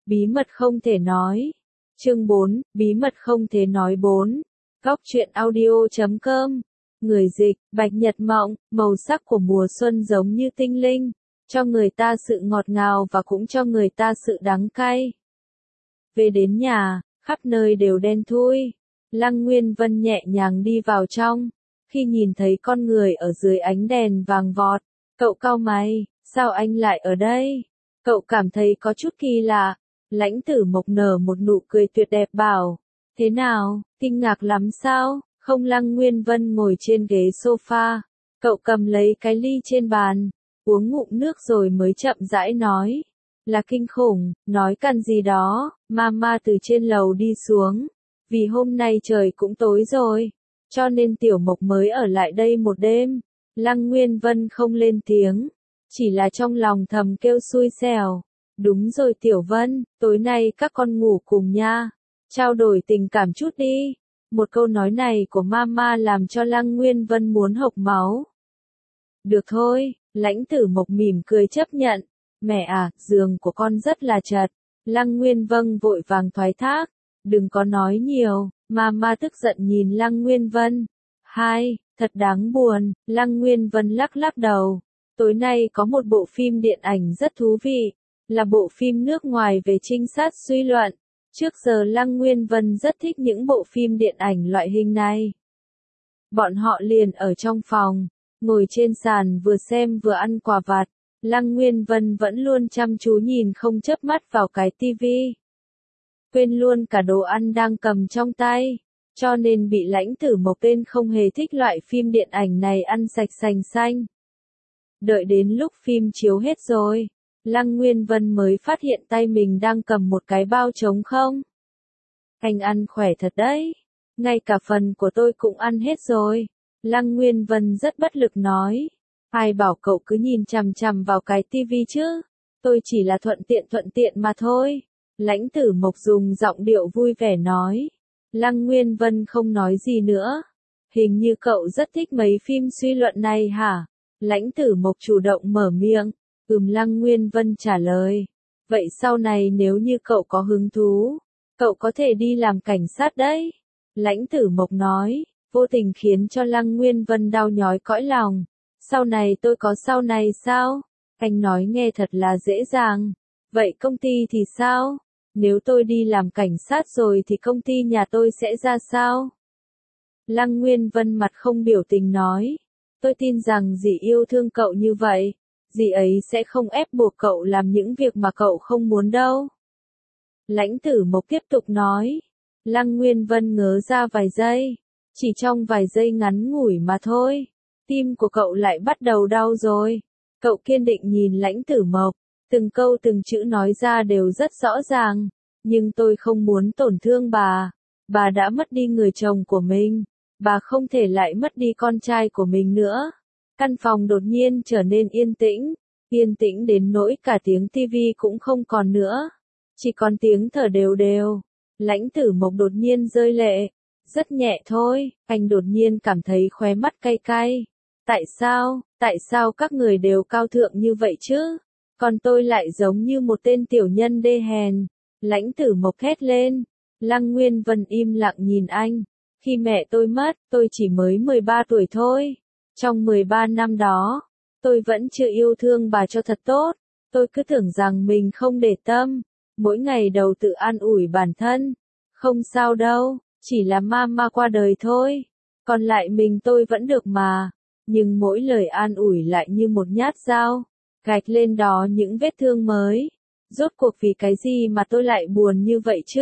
Bí mật không thể nói. Chương 4, bí mật không thể nói 4. Góc truyện audio.com. Người dịch, Bạch Nhật Mộng, màu sắc của mùa xuân giống như tinh linh, cho người ta sự ngọt ngào và cũng cho người ta sự đắng cay. Về đến nhà, khắp nơi đều đen thui. Lăng Nguyên Vân nhẹ nhàng đi vào trong. Khi nhìn thấy con người ở dưới ánh đèn vàng vọt, cậu cau mày, sao anh lại ở đây? Cậu cảm thấy có chút kỳ lạ. Lãnh Tử Mộc nở một nụ cười tuyệt đẹp bảo, thế nào, kinh ngạc lắm sao? Không. Lăng Nguyên Vân ngồi trên ghế sofa, cậu cầm lấy cái ly trên bàn, uống ngụm nước rồi mới chậm rãi nói, là kinh khủng, nói cần gì đó, mama từ trên lầu đi xuống, vì hôm nay trời cũng tối rồi, cho nên Tiểu Mộc mới ở lại đây một đêm. Lăng Nguyên Vân không lên tiếng, chỉ là trong lòng thầm kêu xui xẻo. Đúng rồi Tiểu Vân, tối nay các con ngủ cùng nha, trao đổi tình cảm chút đi. Một câu nói này của mama làm cho Lăng Nguyên Vân muốn hộc máu. Được thôi, Lãnh Tử Mộc mỉm cười chấp nhận. Mẹ à, giường của con rất là chật. Lăng Nguyên Vân vội vàng thoái thác. Đừng có nói nhiều, mama tức giận nhìn Lăng Nguyên Vân. Thật đáng buồn, Lăng Nguyên Vân lắc lắc đầu. Tối nay có một bộ phim điện ảnh rất thú vị, là bộ phim nước ngoài về trinh sát suy luận. Trước giờ Lăng Nguyên Vân rất thích những bộ phim điện ảnh loại hình này. Bọn họ liền ở trong phòng, ngồi trên sàn vừa xem vừa ăn quà vặt. Lăng Nguyên Vân vẫn luôn chăm chú nhìn không chớp mắt vào cái tivi. Quên luôn cả đồ ăn đang cầm trong tay, cho nên bị Lãnh Tử Mộc tên không hề thích loại phim điện ảnh này ăn sạch sành xanh. Đợi đến lúc phim chiếu hết rồi, Lăng Nguyên Vân mới phát hiện tay mình đang cầm một cái bao trống không. Anh ăn khỏe thật đấy, ngay cả phần của tôi cũng ăn hết rồi. Lăng Nguyên Vân rất bất lực nói, ai bảo cậu cứ nhìn chằm chằm vào cái tivi chứ, tôi chỉ là thuận tiện mà thôi. Lãnh Tử Mộc dùng giọng điệu vui vẻ nói. Lăng Nguyên Vân không nói gì nữa. Hình như cậu rất thích mấy phim suy luận này hả? Lãnh Tử Mộc chủ động mở miệng. Lăng Nguyên Vân trả lời. Vậy sau này nếu như cậu có hứng thú, cậu có thể đi làm cảnh sát đấy. Lãnh Tử Mộc nói, vô tình khiến cho Lăng Nguyên Vân đau nhói cõi lòng. Sau này tôi có sau này sao? Anh nói nghe thật là dễ dàng. Vậy công ty thì sao? Nếu tôi đi làm cảnh sát rồi thì công ty nhà tôi sẽ ra sao? Lăng Nguyên Vân mặt không biểu tình nói. Tôi tin rằng dì yêu thương cậu như vậy, dì ấy sẽ không ép buộc cậu làm những việc mà cậu không muốn đâu. Lãnh Tử Mộc tiếp tục nói. Lăng Nguyên Vân ngớ ra vài giây. Chỉ trong vài giây ngắn ngủi mà thôi. Tim của cậu lại bắt đầu đau rồi. Cậu kiên định nhìn Lãnh Tử Mộc. Từng câu từng chữ nói ra đều rất rõ ràng. Nhưng tôi không muốn tổn thương bà. Bà đã mất đi người chồng của mình. Bà không thể lại mất đi con trai của mình nữa. Căn phòng đột nhiên trở nên yên tĩnh đến nỗi cả tiếng tivi cũng không còn nữa. Chỉ còn tiếng thở đều đều. Lãnh Tử Mộc đột nhiên rơi lệ. Rất nhẹ thôi, anh đột nhiên cảm thấy khóe mắt cay cay. Tại sao các người đều cao thượng như vậy chứ? Còn tôi lại giống như một tên tiểu nhân đê hèn. Lãnh Tử Mộc hét lên. Lăng Nguyên Vân im lặng nhìn anh. Khi mẹ tôi mất, tôi chỉ mới 13 tuổi thôi. Trong 13 năm đó, tôi vẫn chưa yêu thương bà cho thật tốt. Tôi cứ tưởng rằng mình không để tâm. Mỗi ngày đầu tự an ủi bản thân. Không sao đâu, chỉ là mama qua đời thôi. Còn lại mình tôi vẫn được mà. Nhưng mỗi lời an ủi lại như một nhát dao, gạch lên đó những vết thương mới. Rốt cuộc vì cái gì mà tôi lại buồn như vậy chứ?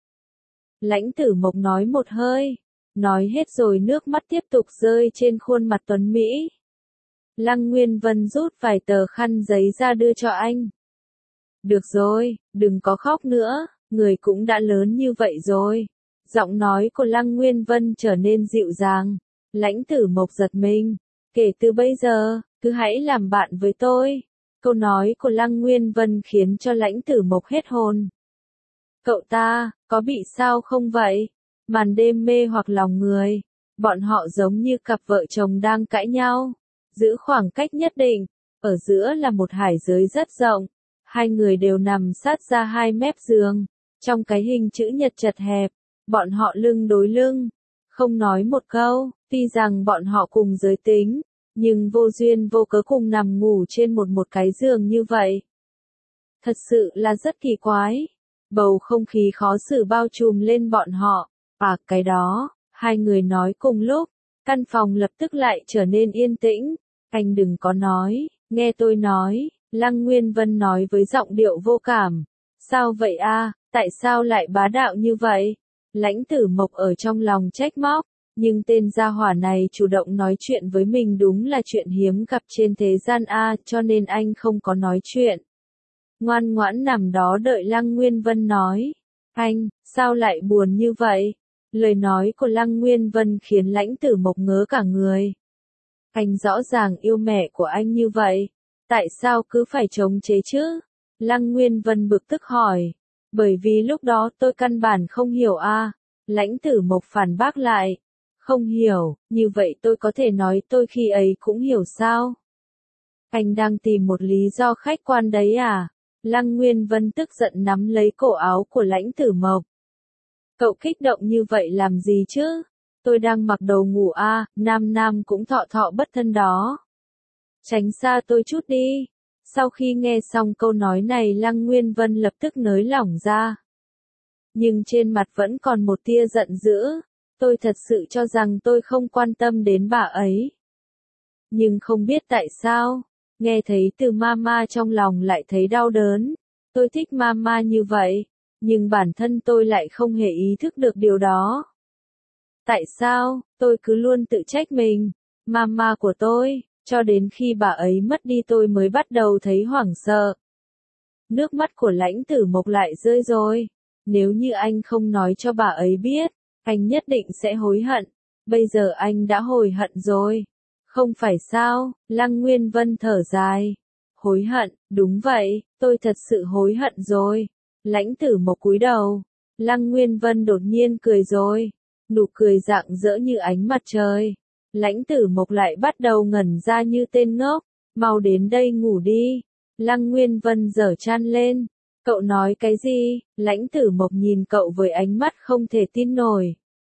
Lãnh Tử Mộc nói một hơi. Nói hết rồi nước mắt tiếp tục rơi trên khuôn mặt tuấn Mỹ. Lăng Nguyên Vân rút vài tờ khăn giấy ra đưa cho anh. Được rồi, đừng có khóc nữa, người cũng đã lớn như vậy rồi. Giọng nói của Lăng Nguyên Vân trở nên dịu dàng. Lãnh Tử Mộc giật mình. Kể từ bây giờ, cứ hãy làm bạn với tôi. Câu nói của Lăng Nguyên Vân khiến cho Lãnh Tử Mộc hết hồn. Cậu ta, có bị sao không vậy? Màn đêm mê hoặc lòng người. Bọn họ giống như cặp vợ chồng đang cãi nhau. Giữ khoảng cách nhất định. Ở giữa là một hải giới rất rộng. Hai người đều nằm sát ra hai mép giường, trong cái hình chữ nhật chật hẹp, bọn họ lưng đối lưng, không nói một câu, tuy rằng bọn họ cùng giới tính, nhưng vô duyên vô cớ cùng nằm ngủ trên một cái giường như vậy. Thật sự là rất kỳ quái. Bầu không khí khó xử bao trùm lên bọn họ. Cái đó, hai người nói cùng lúc, căn phòng lập tức lại trở nên yên tĩnh. Anh đừng có nói, nghe tôi nói, Lăng Nguyên Vân nói với giọng điệu vô cảm. Sao vậy a? Tại sao lại bá đạo như vậy? Lãnh Tử Mộc ở trong lòng trách móc, nhưng tên gia hỏa này chủ động nói chuyện với mình đúng là chuyện hiếm gặp trên thế gian cho nên anh không có nói chuyện. Ngoan ngoãn nằm đó đợi Lăng Nguyên Vân nói. Anh, sao lại buồn như vậy? Lời nói của Lăng Nguyên Vân khiến Lãnh Tử Mộc ngớ cả người. Anh rõ ràng yêu mẹ của anh như vậy, tại sao cứ phải chống chế chứ? Lăng Nguyên Vân bực tức hỏi. Bởi vì lúc đó tôi căn bản không hiểu Lãnh Tử Mộc phản bác lại. Không hiểu, như vậy tôi có thể nói tôi khi ấy cũng hiểu sao? Anh đang tìm một lý do khách quan đấy à? Lăng Nguyên Vân tức giận nắm lấy cổ áo của Lãnh Tử Mộc. Cậu kích động như vậy làm gì chứ? Tôi đang mặc đồ ngủ nam cũng thọ thọ bất thân đó. Tránh xa tôi chút đi. Sau khi nghe xong câu nói này Lăng Nguyên Vân lập tức nới lỏng ra. Nhưng trên mặt vẫn còn một tia giận dữ. Tôi thật sự cho rằng tôi không quan tâm đến bà ấy. Nhưng không biết tại sao, nghe thấy từ mama trong lòng lại thấy đau đớn. Tôi thích mama như vậy, nhưng bản thân tôi lại không hề ý thức được điều đó. Tại sao, tôi cứ luôn tự trách mình, mama của tôi, cho đến khi bà ấy mất đi tôi mới bắt đầu thấy hoảng sợ. Nước mắt của Lãnh Tử Mộc lại rơi rồi. Nếu như anh không nói cho bà ấy biết, anh nhất định sẽ hối hận. Bây giờ anh đã hối hận rồi. Không phải sao? Lăng Nguyên Vân thở dài. Hối hận, đúng vậy, tôi thật sự hối hận rồi. Lãnh Tử Mộc cúi đầu. Lăng Nguyên Vân đột nhiên cười rồi. Nụ cười rạng rỡ như ánh mặt trời. Lãnh Tử Mộc lại bắt đầu ngẩn ra như tên ngốc. Mau đến đây ngủ đi. Lăng Nguyên Vân giở chăn lên. Cậu nói cái gì? Lãnh Tử Mộc nhìn cậu với ánh mắt không thể tin nổi.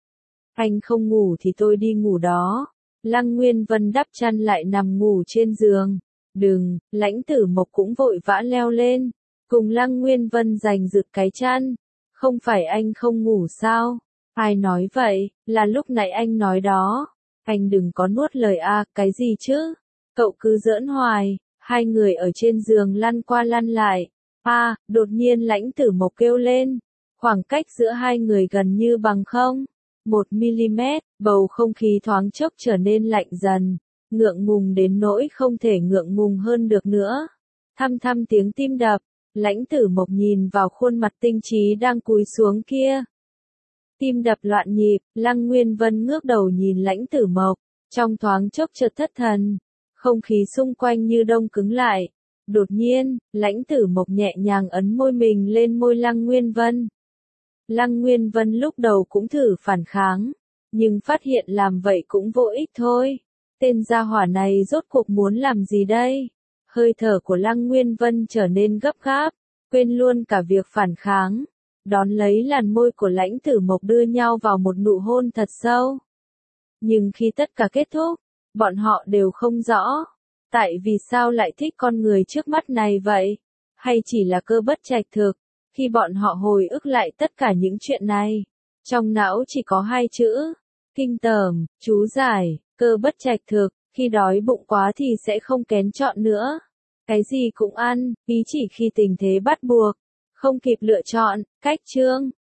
Anh không ngủ thì tôi đi ngủ đó. Lăng Nguyên Vân đắp chăn lại nằm ngủ trên giường. Đừng, Lãnh Tử Mộc cũng vội vã leo lên. Cùng Lăng Nguyên Vân giành giật cái chăn. Không phải anh không ngủ sao? Ai nói vậy? Là lúc nãy anh nói đó. Anh đừng có nuốt lời cái gì chứ? Cậu cứ giỡn hoài. Hai người ở trên giường lăn qua lăn lại. Đột nhiên Lãnh Tử Mộc kêu lên. Khoảng cách giữa hai người gần như bằng 1 mm, bầu không khí thoáng chốc trở nên lạnh dần. Ngượng ngùng đến nỗi không thể ngượng ngùng hơn được nữa. Thăm thăm tiếng tim đập. Lãnh Tử Mộc nhìn vào khuôn mặt tinh trí đang cúi xuống kia. Tim đập loạn nhịp, Lăng Nguyên Vân ngước đầu nhìn Lãnh Tử Mộc. Trong thoáng chốc chợt thất thần. Không khí xung quanh như đông cứng lại. Đột nhiên, Lãnh Tử Mộc nhẹ nhàng ấn môi mình lên môi Lăng Nguyên Vân. Lăng Nguyên Vân lúc đầu cũng thử phản kháng, nhưng phát hiện làm vậy cũng vô ích thôi. Tên gia hỏa này rốt cuộc muốn làm gì đây? Hơi thở của Lăng Nguyên Vân trở nên gấp gáp, quên luôn cả việc phản kháng. Đón lấy làn môi của Lãnh Tử Mộc đưa nhau vào một nụ hôn thật sâu. Nhưng khi tất cả kết thúc, bọn họ đều không rõ. Tại vì sao lại thích con người trước mắt này vậy? Hay chỉ là cơ bất trạch thực? Khi bọn họ hồi ức lại tất cả những chuyện này, trong não chỉ có hai chữ. Kinh tởm, chú giải, cơ bất trạch thực, khi đói bụng quá thì sẽ không kén chọn nữa. Cái gì cũng ăn, ý chỉ khi tình thế bắt buộc. Không kịp lựa chọn, cách chương.